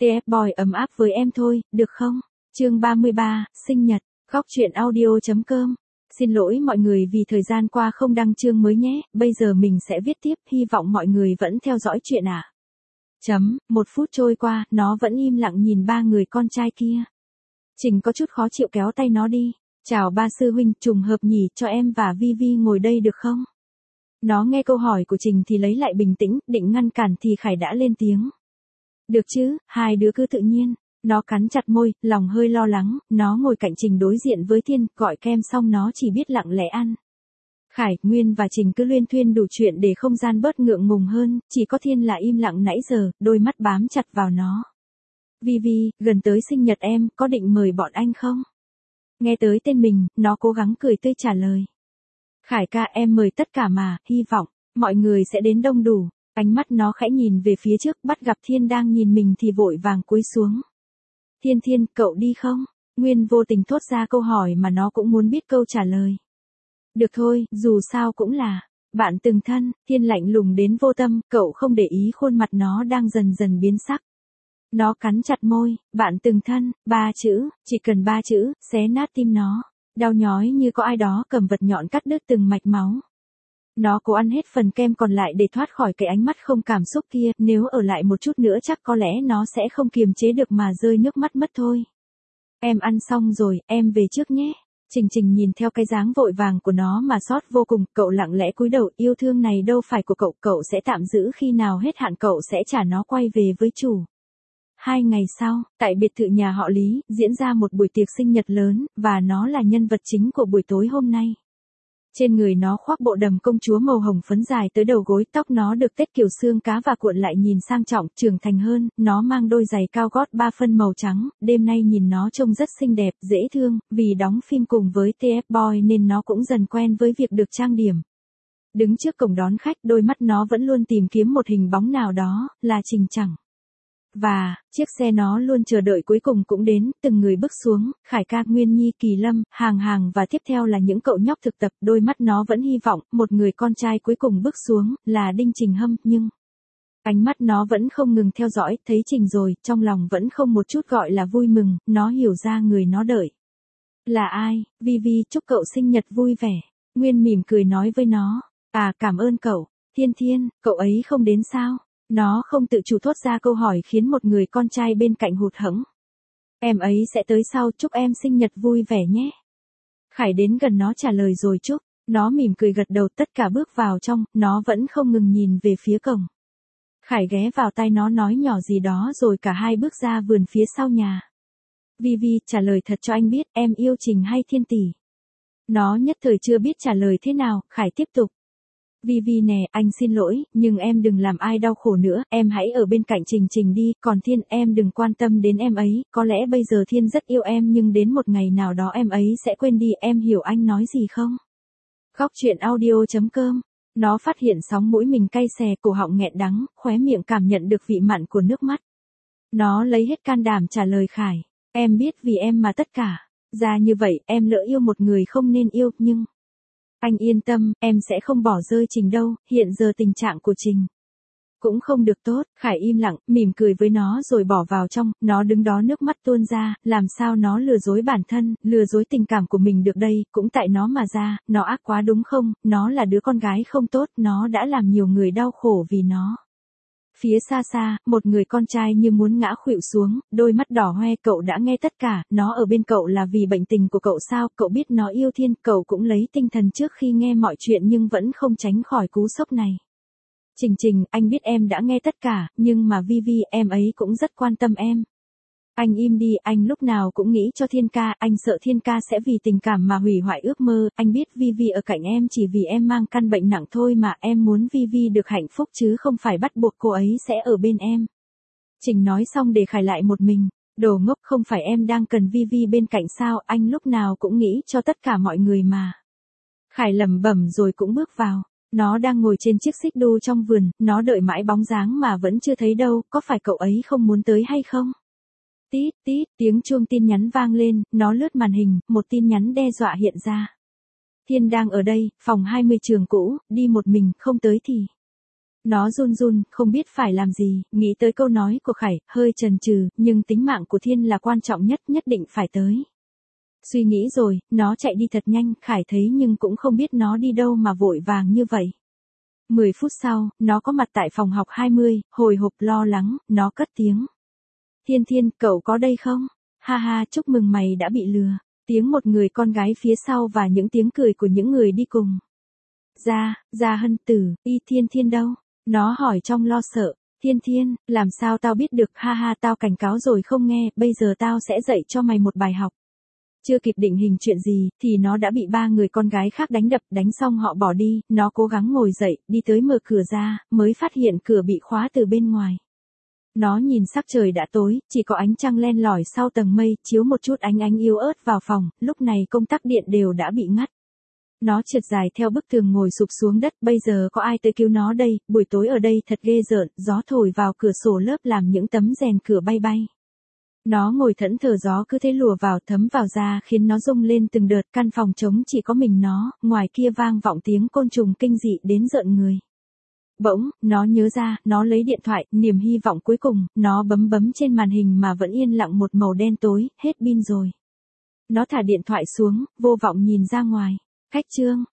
TF Boy ấm áp với em thôi, được không? Chương 33, sinh nhật, góc truyện audio.com. Xin lỗi mọi người vì thời gian qua không đăng chương mới nhé, bây giờ mình sẽ viết tiếp, hy vọng mọi người vẫn theo dõi chuyện ạ. Một phút trôi qua, nó vẫn im lặng nhìn ba người con trai kia. Trình có chút khó chịu kéo tay nó đi. Chào ba sư huynh, trùng hợp nhỉ, cho em và Vi ngồi đây được không? Nó nghe câu hỏi của Trình thì lấy lại bình tĩnh, định ngăn cản thì Khải đã lên tiếng. Được chứ, hai đứa cứ tự nhiên. Nó cắn chặt môi, lòng hơi lo lắng, nó ngồi cạnh Trình đối diện với Thiên, gọi kem xong nó chỉ biết lặng lẽ ăn. Khải, Nguyên và Trình cứ luyên thuyên đủ chuyện để không gian bớt ngượng ngùng hơn, chỉ có Thiên là im lặng nãy giờ, đôi mắt bám chặt vào nó. Vi, gần tới sinh nhật em, có định mời bọn anh không? Nghe tới tên mình, nó cố gắng cười tươi trả lời. Khải ca, em mời tất cả mà, hy vọng mọi người sẽ đến đông đủ. Ánh mắt nó khẽ nhìn về phía trước, bắt gặp Thiên đang nhìn mình thì vội vàng cúi xuống. Thiên, cậu đi không? Nguyên vô tình thốt ra câu hỏi mà nó cũng muốn biết câu trả lời. Được thôi, dù sao cũng là bạn từng thân. Thiên lạnh lùng đến vô tâm, cậu không để ý khuôn mặt nó đang dần dần biến sắc. Nó cắn chặt môi, bạn từng thân, 3 chữ, chỉ cần 3 chữ, xé nát tim nó. Đau nhói như có ai đó cầm vật nhọn cắt đứt từng mạch máu. Nó cố ăn hết phần kem còn lại để thoát khỏi cái ánh mắt không cảm xúc kia, nếu ở lại một chút nữa chắc có lẽ nó sẽ không kiềm chế được mà rơi nước mắt mất thôi. Em ăn xong rồi, em về trước nhé. Trình nhìn theo cái dáng vội vàng của nó mà xót vô cùng, cậu lặng lẽ cúi đầu, yêu thương này đâu phải của cậu, cậu sẽ tạm giữ khi nào hết hạn cậu sẽ trả nó quay về với chủ. 2 ngày sau, tại biệt thự nhà họ Lý, diễn ra một buổi tiệc sinh nhật lớn, và nó là nhân vật chính của buổi tối hôm nay. Trên người nó khoác bộ đầm công chúa màu hồng phấn dài tới đầu gối, tóc nó được tết kiểu xương cá và cuộn lại nhìn sang trọng, trưởng thành hơn, nó mang đôi giày cao gót 3 phân màu trắng, đêm nay nhìn nó trông rất xinh đẹp, dễ thương, vì đóng phim cùng với TF Boy nên nó cũng dần quen với việc được trang điểm. Đứng trước cổng đón khách, đôi mắt nó vẫn luôn tìm kiếm một hình bóng nào đó, là Trình chẳng. Và, chiếc xe nó luôn chờ đợi cuối cùng cũng đến, từng người bước xuống, Khải ca, Nguyên Nhi, Kỳ Lâm, Hàng và tiếp theo là những cậu nhóc thực tập, đôi mắt nó vẫn hy vọng, một người con trai cuối cùng bước xuống, là Đinh Trình Hâm, nhưng ánh mắt nó vẫn không ngừng theo dõi, thấy Trình rồi, trong lòng vẫn không một chút gọi là vui mừng, nó hiểu ra người nó đợi. Là ai? Vi, chúc cậu sinh nhật vui vẻ. Nguyên mỉm cười nói với nó. À, cảm ơn cậu. Thiên, cậu ấy không đến sao? Nó không tự chủ thốt ra câu hỏi khiến một người con trai bên cạnh hụt hẫng. Em ấy sẽ tới sau, chúc em sinh nhật vui vẻ nhé. Khải đến gần nó trả lời rồi chúc. Nó mỉm cười gật đầu, tất cả bước vào trong, nó vẫn không ngừng nhìn về phía cổng. Khải ghé vào tai nó nói nhỏ gì đó rồi cả hai bước ra vườn phía sau nhà. Vi, trả lời thật cho anh biết, em yêu Trình hay Thiên tỷ? Nó nhất thời chưa biết trả lời thế nào, Khải tiếp tục. Vi nè, anh xin lỗi, nhưng em đừng làm ai đau khổ nữa, em hãy ở bên cạnh Trình đi, còn Thiên em đừng quan tâm đến em ấy, có lẽ bây giờ Thiên rất yêu em nhưng đến một ngày nào đó em ấy sẽ quên đi, em hiểu anh nói gì không? Góc truyện audio.com. Nó phát hiện sóng mũi mình cay xè, cổ họng nghẹn đắng, khóe miệng cảm nhận được vị mặn của nước mắt. Nó lấy hết can đảm trả lời Khải, em biết vì em mà tất cả, ra như vậy, em lỡ yêu một người không nên yêu, nhưng anh yên tâm, em sẽ không bỏ rơi Trình đâu, hiện giờ tình trạng của Trình cũng không được tốt. Khải im lặng, mỉm cười với nó rồi bỏ vào trong, nó đứng đó nước mắt tuôn ra, làm sao nó lừa dối bản thân, lừa dối tình cảm của mình được đây, cũng tại nó mà ra, nó ác quá đúng không, nó là đứa con gái không tốt, nó đã làm nhiều người đau khổ vì nó. Phía xa, một người con trai như muốn ngã khuỵu xuống, đôi mắt đỏ hoe, cậu đã nghe tất cả, nó ở bên cậu là vì bệnh tình của cậu sao, cậu biết nó yêu Thiên, cậu cũng lấy tinh thần trước khi nghe mọi chuyện nhưng vẫn không tránh khỏi cú sốc này. Trình, anh biết em đã nghe tất cả, nhưng mà Vi, em ấy cũng rất quan tâm em. Anh im đi, anh lúc nào cũng nghĩ cho Thiên ca, anh sợ Thiên ca sẽ vì tình cảm mà hủy hoại ước mơ, anh biết Vi ở cạnh em chỉ vì em mang căn bệnh nặng thôi mà, em muốn Vi được hạnh phúc chứ không phải bắt buộc cô ấy sẽ ở bên em. Trình nói xong để Khải lại một mình, đồ ngốc, không phải em đang cần Vi bên cạnh sao, anh lúc nào cũng nghĩ cho tất cả mọi người mà. Khải lẩm bẩm rồi cũng bước vào. Nó đang ngồi trên chiếc xích đu trong vườn, nó đợi mãi bóng dáng mà vẫn chưa thấy đâu, có phải cậu ấy không muốn tới hay không? Tít, tiếng chuông tin nhắn vang lên, nó lướt màn hình, một tin nhắn đe dọa hiện ra. Thiên đang ở đây, phòng 20 trường cũ, đi một mình, không tới thì Nó run run, không biết phải làm gì, nghĩ tới câu nói của Khải, hơi chần chừ, nhưng tính mạng của Thiên là quan trọng nhất, nhất định phải tới. Suy nghĩ rồi, nó chạy đi thật nhanh, Khải thấy nhưng cũng không biết nó đi đâu mà vội vàng như vậy. 10 phút sau, nó có mặt tại phòng học 20, hồi hộp lo lắng, nó cất tiếng. Thiên Thiên, cậu có đây không? Ha ha, chúc mừng mày đã bị lừa. Tiếng một người con gái phía sau và những tiếng cười của những người đi cùng. Gia Hân Tử, Thiên Thiên đâu? Nó hỏi trong lo sợ. Thiên Thiên, làm sao tao biết được, ha ha, tao cảnh cáo rồi không nghe, bây giờ tao sẽ dạy cho mày một bài học. Chưa kịp định hình chuyện gì, thì nó đã bị 3 người con gái khác đánh đập, đánh xong họ bỏ đi, nó cố gắng ngồi dậy, đi tới mở cửa ra, mới phát hiện cửa bị khóa từ bên ngoài. Nó nhìn sắc trời đã tối, chỉ có ánh trăng len lỏi sau tầng mây, chiếu một chút ánh ánh yếu ớt vào phòng, lúc này công tắc điện đều đã bị ngắt. Nó trượt dài theo bức tường ngồi sụp xuống đất, bây giờ có ai tới cứu nó đây, buổi tối ở đây thật ghê rợn, gió thổi vào cửa sổ lớp làm những tấm rèn cửa bay bay. Nó ngồi thẫn thờ, gió cứ thế lùa vào thấm vào da khiến nó rung lên từng đợt, căn phòng trống chỉ có mình nó, ngoài kia vang vọng tiếng côn trùng kinh dị đến rợn người. Bỗng, nó nhớ ra, nó lấy điện thoại, niềm hy vọng cuối cùng, nó bấm trên màn hình mà vẫn yên lặng một màu đen tối, hết pin rồi. Nó thả điện thoại xuống, vô vọng nhìn ra ngoài. Khách Trương,